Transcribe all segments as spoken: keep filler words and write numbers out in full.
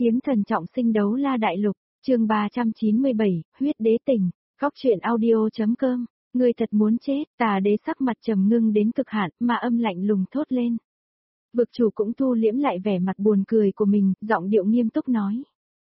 Kiếm thần trọng sinh đấu la đại lục, chương ba trăm chín mươi bảy, huyết đế tình, góc truyện audio.com, người thật muốn chết, tà đế sắc mặt trầm ngưng đến cực hạn, mà âm lạnh lùng thốt lên. Vực chủ cũng thu liễm lại vẻ mặt buồn cười của mình, giọng điệu nghiêm túc nói.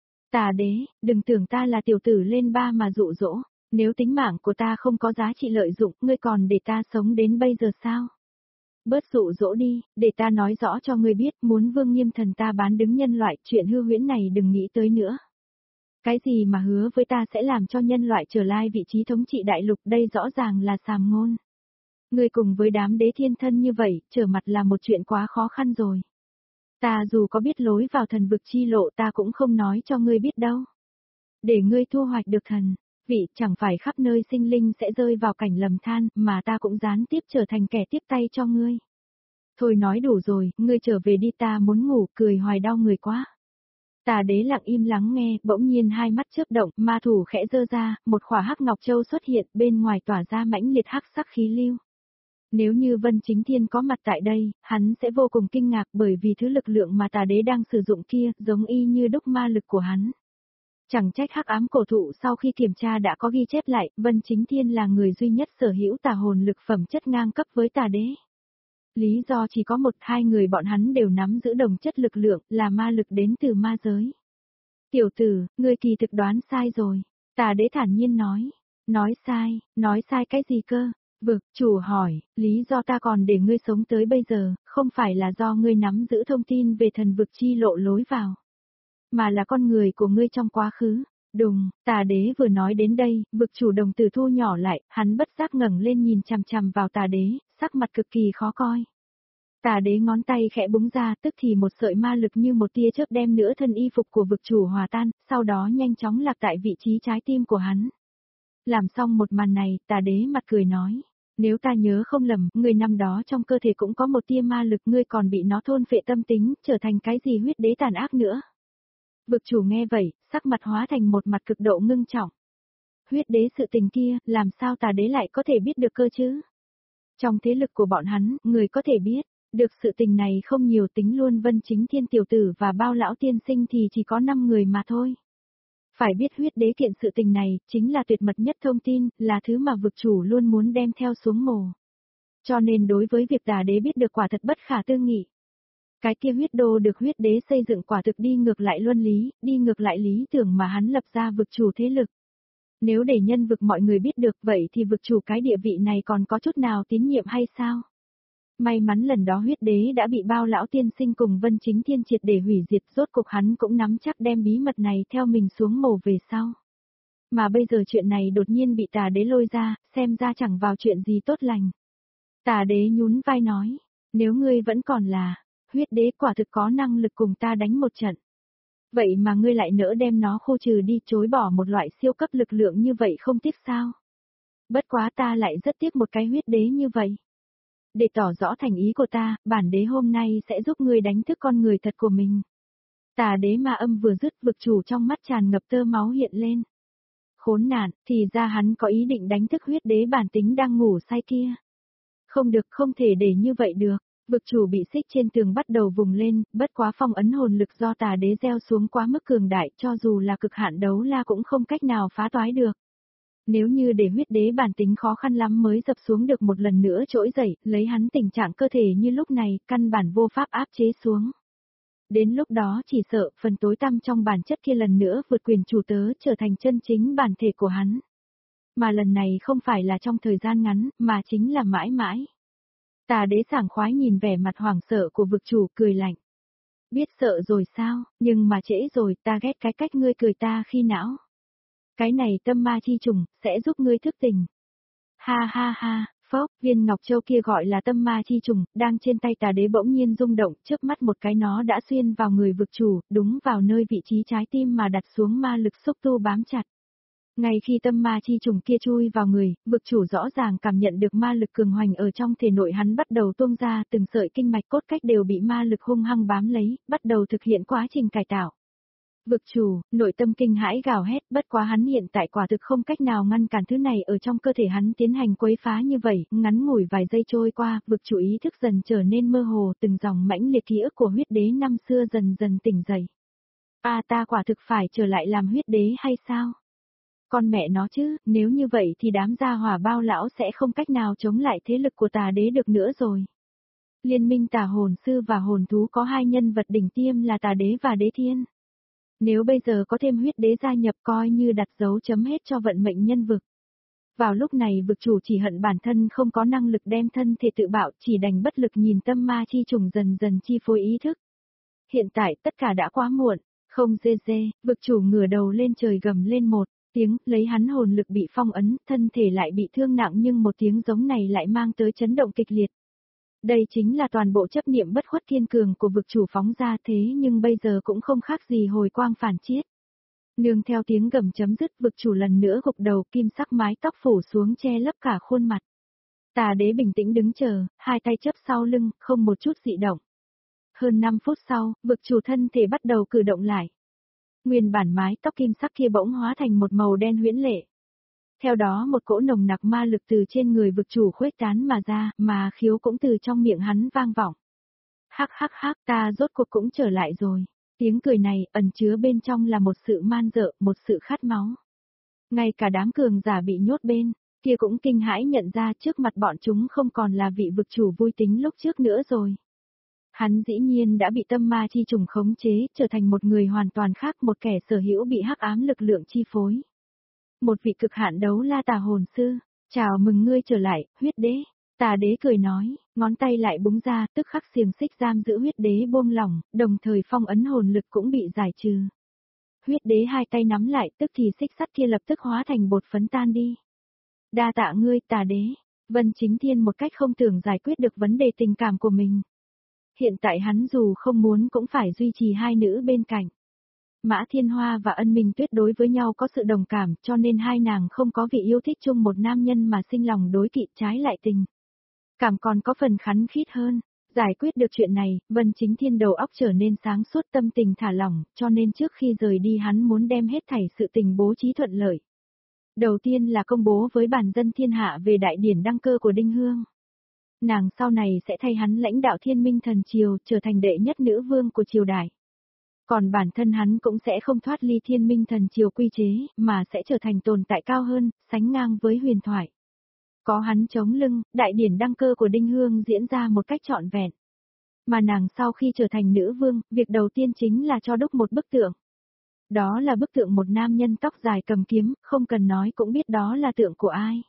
Tà đế, đừng tưởng ta là tiểu tử lên ba mà dụ dỗ, nếu tính mạng của ta không có giá trị lợi dụng, ngươi còn để ta sống đến bây giờ sao? Bớt dụ dỗ đi, để ta nói rõ cho ngươi biết, muốn Vương Nghiêm Thần ta bán đứng nhân loại, chuyện hư huyễn này đừng nghĩ tới nữa. Cái gì mà hứa với ta sẽ làm cho nhân loại trở lại vị trí thống trị đại lục, đây rõ ràng là sàm ngôn. Ngươi cùng với đám đế thiên thân như vậy, trở mặt là một chuyện quá khó khăn rồi. Ta dù có biết lối vào thần vực chi lộ ta cũng không nói cho ngươi biết đâu. Để ngươi thu hoạch được thần vị, chẳng phải khắp nơi sinh linh sẽ rơi vào cảnh lầm than, mà ta cũng gián tiếp trở thành kẻ tiếp tay cho ngươi. Thôi nói đủ rồi, ngươi trở về đi, ta muốn ngủ, cười hoài đau người quá. Tà đế lặng im lắng nghe, bỗng nhiên hai mắt chớp động, ma thủ khẽ giơ ra, một khỏa hắc ngọc châu xuất hiện, bên ngoài tỏa ra mãnh liệt hắc sắc khí lưu. Nếu như Vân Chính Thiên có mặt tại đây, hắn sẽ vô cùng kinh ngạc bởi vì thứ lực lượng mà tà đế đang sử dụng kia, giống y như đúc ma lực của hắn. Chẳng trách hắc ám cổ thụ sau khi kiểm tra đã có ghi chép lại, Vân Chính Thiên là người duy nhất sở hữu tà hồn lực phẩm chất ngang cấp với tà đế. Lý do chỉ có một, hai người bọn hắn đều nắm giữ đồng chất lực lượng, là ma lực đến từ ma giới. Tiểu tử, ngươi kỳ thực đoán sai rồi, tà đế thản nhiên nói. Nói sai, nói sai cái gì cơ? Vực chủ hỏi, lý do ta còn để ngươi sống tới bây giờ, không phải là do ngươi nắm giữ thông tin về thần vực chi lộ lối vào, mà là con người của ngươi trong quá khứ. Đùng, tà đế vừa nói đến đây, vực chủ đồng tử thu nhỏ lại, hắn bất giác ngẩng lên nhìn chằm chằm vào tà đế, sắc mặt cực kỳ khó coi. Tà đế ngón tay khẽ búng ra, tức thì một sợi ma lực như một tia chớp đem nửa thân y phục của vực chủ hòa tan, sau đó nhanh chóng lạc tại vị trí trái tim của hắn. Làm xong một màn này, tà đế mặt cười nói, nếu ta nhớ không lầm, người năm đó trong cơ thể cũng có một tia ma lực, ngươi còn bị nó thôn phệ tâm tính, trở thành cái gì huyết đế tàn ác nữa. Vực chủ nghe vậy, sắc mặt hóa thành một mặt cực độ ngưng trọng. Huyết đế sự tình kia, làm sao tà đế lại có thể biết được cơ chứ? Trong thế lực của bọn hắn, người có thể biết được sự tình này không nhiều, tính luôn Vân Chính Thiên tiểu tử và Bao lão tiên sinh thì chỉ có năm người mà thôi. Phải biết huyết đế kiện sự tình này, chính là tuyệt mật nhất thông tin, là thứ mà vực chủ luôn muốn đem theo xuống mồ. Cho nên đối với việc tà đế biết được quả thật bất khả tư nghị. Cái kia huyết đô được huyết đế xây dựng quả thực đi ngược lại luân lý, đi ngược lại lý tưởng mà hắn lập ra vực chủ thế lực. Nếu để nhân vực mọi người biết được vậy thì vực chủ cái địa vị này còn có chút nào tín nhiệm hay sao? May mắn lần đó huyết đế đã bị Bao lão tiên sinh cùng Vân Chính Thiên triệt để hủy diệt, rốt cục hắn cũng nắm chắc đem bí mật này theo mình xuống mồ về sau. Mà bây giờ chuyện này đột nhiên bị tà đế lôi ra, xem ra chẳng vào chuyện gì tốt lành. Tà đế nhún vai nói, nếu ngươi vẫn còn là huyết đế, quả thực có năng lực cùng ta đánh một trận. Vậy mà ngươi lại nỡ đem nó khu trừ đi, chối bỏ một loại siêu cấp lực lượng như vậy không tiếc sao? Bất quá ta lại rất tiếc một cái huyết đế như vậy. Để tỏ rõ thành ý của ta, bản đế hôm nay sẽ giúp ngươi đánh thức con người thật của mình. Tà đế ma âm vừa dứt, vực chủ trong mắt tràn ngập tơ máu hiện lên. Khốn nạn, thì ra hắn có ý định đánh thức huyết đế bản tính đang ngủ say kia. Không được, không thể để như vậy được. Vực chủ bị xích trên tường bắt đầu vùng lên, bất quá phong ấn hồn lực do tà đế gieo xuống quá mức cường đại, cho dù là cực hạn đấu la cũng không cách nào phá toái được. Nếu như để huyết đế bản tính khó khăn lắm mới dập xuống được một lần nữa trỗi dậy, lấy hắn tình trạng cơ thể như lúc này, căn bản vô pháp áp chế xuống. Đến lúc đó chỉ sợ phần tối tăm trong bản chất kia lần nữa vượt quyền chủ tớ, trở thành chân chính bản thể của hắn. Mà lần này không phải là trong thời gian ngắn, mà chính là mãi mãi. Tà đế sảng khoái nhìn vẻ mặt hoảng sợ của vực chủ, cười lạnh. Biết sợ rồi sao, nhưng mà trễ rồi, ta ghét cái cách ngươi cười ta khi não. Cái này tâm ma chi trùng, sẽ giúp ngươi thức tỉnh. Ha ha ha, phốc, viên ngọc châu kia gọi là tâm ma chi trùng, đang trên tay tà đế bỗng nhiên rung động, chớp mắt một cái nó đã xuyên vào người vực chủ, đúng vào nơi vị trí trái tim mà đặt xuống ma lực xúc tu bám chặt. Ngay khi tâm ma chi trùng kia chui vào người, vực chủ rõ ràng cảm nhận được ma lực cường hoành ở trong thể nội hắn bắt đầu tuôn ra, từng sợi kinh mạch cốt cách đều bị ma lực hung hăng bám lấy, bắt đầu thực hiện quá trình cải tạo. Vực chủ, nội tâm kinh hãi gào hét, bất quá hắn hiện tại quả thực không cách nào ngăn cản thứ này ở trong cơ thể hắn tiến hành quấy phá như vậy, ngắn ngủi vài giây trôi qua, vực chủ ý thức dần trở nên mơ hồ, từng dòng mãnh liệt ký ức của huyết đế năm xưa dần dần tỉnh dậy. A ta quả thực phải trở lại làm huyết đế hay sao? Con mẹ nó chứ, nếu như vậy thì đám gia hỏa bao lão sẽ không cách nào chống lại thế lực của tà đế được nữa rồi. Liên minh tà hồn sư và hồn thú có hai nhân vật đỉnh tiêm là tà đế và đế thiên. Nếu bây giờ có thêm huyết đế gia nhập coi như đặt dấu chấm hết cho vận mệnh nhân vực. Vào lúc này vực chủ chỉ hận bản thân không có năng lực đem thân thể tự bạo, chỉ đành bất lực nhìn tâm ma chi trùng dần dần chi phối ý thức. Hiện tại tất cả đã quá muộn, không dê dê, vực chủ ngửa đầu lên trời gầm lên một tiếng, lấy hắn hồn lực bị phong ấn, thân thể lại bị thương nặng nhưng một tiếng giống này lại mang tới chấn động kịch liệt. Đây chính là toàn bộ chấp niệm bất khuất kiên cường của vực chủ phóng ra thế nhưng bây giờ cũng không khác gì hồi quang phản chiết. Nương theo tiếng gầm chấm dứt vực chủ lần nữa gục đầu kim sắc mái tóc phủ xuống che lấp cả khuôn mặt. Tà đế bình tĩnh đứng chờ, hai tay chấp sau lưng, không một chút dị động. Hơn năm phút sau, vực chủ thân thể bắt đầu cử động lại. Nguyên bản mái tóc kim sắc kia bỗng hóa thành một màu đen huyễn lệ. Theo đó một cỗ nồng nặc ma lực từ trên người vực chủ khuếch tán mà ra, mà khiếu cũng từ trong miệng hắn vang vọng. Hắc hắc hắc, ta rốt cuộc cũng trở lại rồi. Tiếng cười này ẩn chứa bên trong là một sự man dợ, một sự khát máu. Ngay cả đám cường giả bị nhốt bên, kia cũng kinh hãi nhận ra trước mặt bọn chúng không còn là vị vực chủ vui tính lúc trước nữa rồi. Hắn dĩ nhiên đã bị tâm ma chi trùng khống chế, trở thành một người hoàn toàn khác, một kẻ sở hữu bị hắc ám lực lượng chi phối. Một vị cực hạn đấu la tà hồn sư, chào mừng ngươi trở lại, huyết đế. Tà đế cười nói, ngón tay lại búng ra, tức khắc xiềng xích giam giữ huyết đế buông lỏng, đồng thời phong ấn hồn lực cũng bị giải trừ. Huyết đế hai tay nắm lại, tức thì xích sắt kia lập tức hóa thành bột phấn tan đi. Đa tạ ngươi, tà đế. Vân Chính Thiên một cách không tưởng giải quyết được vấn đề tình cảm của mình. Hiện tại hắn dù không muốn cũng phải duy trì hai nữ bên cạnh. Mã Thiên Hoa và Ân Minh Tuyết đối với nhau có sự đồng cảm cho nên hai nàng không có vị yêu thích chung một nam nhân mà sinh lòng đối kỵ trái lại tình. Cảm còn có phần khắn khít hơn. Giải quyết được chuyện này, Vân Chính Thiên đầu óc trở nên sáng suốt tâm tình thả lỏng, cho nên trước khi rời đi hắn muốn đem hết thảy sự tình bố trí thuận lợi. Đầu tiên là công bố với bản dân thiên hạ về đại điển đăng cơ của Đinh Hương. Nàng sau này sẽ thay hắn lãnh đạo Thiên Minh Thần Triều, trở thành đệ nhất nữ vương của triều đại. Còn bản thân hắn cũng sẽ không thoát ly Thiên Minh Thần Triều quy chế, mà sẽ trở thành tồn tại cao hơn, sánh ngang với huyền thoại. Có hắn chống lưng, đại điển đăng cơ của Đinh Hương diễn ra một cách trọn vẹn. Mà nàng sau khi trở thành nữ vương, việc đầu tiên chính là cho đúc một bức tượng. Đó là bức tượng một nam nhân tóc dài cầm kiếm, không cần nói cũng biết đó là tượng của ai.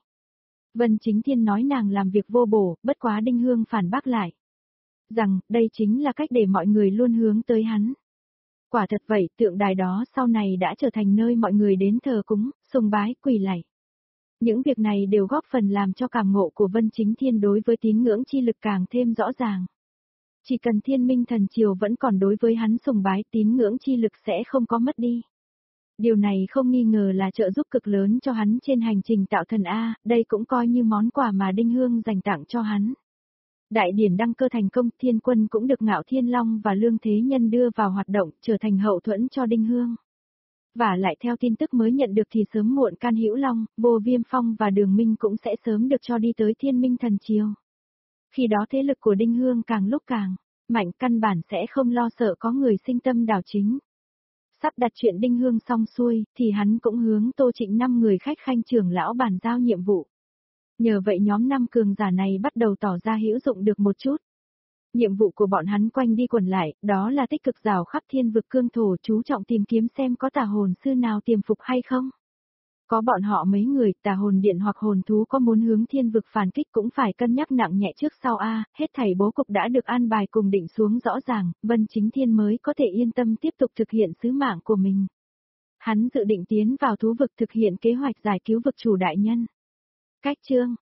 Vân Chính Thiên nói nàng làm việc vô bổ, bất quá Đinh Hương phản bác lại. Rằng, đây chính là cách để mọi người luôn hướng tới hắn. Quả thật vậy, tượng đài đó sau này đã trở thành nơi mọi người đến thờ cúng, sùng bái, quỳ lạy. Những việc này đều góp phần làm cho cảm ngộ của Vân Chính Thiên đối với tín ngưỡng chi lực càng thêm rõ ràng. Chỉ cần Thiên Minh Thần Triều vẫn còn đối với hắn sùng bái, tín ngưỡng chi lực sẽ không có mất đi. Điều này không nghi ngờ là trợ giúp cực lớn cho hắn trên hành trình tạo thần A, đây cũng coi như món quà mà Đinh Hương dành tặng cho hắn. Đại điển đăng cơ thành công, Thiên Quân cũng được Ngạo Thiên Long và Lương Thế Nhân đưa vào hoạt động, trở thành hậu thuẫn cho Đinh Hương. Và lại theo tin tức mới nhận được thì sớm muộn Can Hữu Long, Vô Viêm Phong và Đường Minh cũng sẽ sớm được cho đi tới Thiên Minh Thần Triều. Khi đó thế lực của Đinh Hương càng lúc càng mạnh, căn bản sẽ không lo sợ có người sinh tâm đảo chính. Sắp đặt chuyện Đinh Hương xong xuôi, thì hắn cũng hướng Tô Trịnh năm người khách khanh trưởng lão bàn giao nhiệm vụ. Nhờ vậy nhóm năm cường giả này bắt đầu tỏ ra hữu dụng được một chút. Nhiệm vụ của bọn hắn quanh đi quẩn lại, đó là tích cực rào khắp thiên vực cương thổ, chú trọng tìm kiếm xem có tà hồn sư nào tiềm phục hay không. Có bọn họ mấy người, tà hồn điện hoặc hồn thú có muốn hướng thiên vực phản kích cũng phải cân nhắc nặng nhẹ trước sau a, hết thảy bố cục đã được an bài cùng định xuống rõ ràng, Vân Chính Thiên mới có thể yên tâm tiếp tục thực hiện sứ mạng của mình. Hắn dự định tiến vào thú vực thực hiện kế hoạch giải cứu vực chủ đại nhân. Cách chương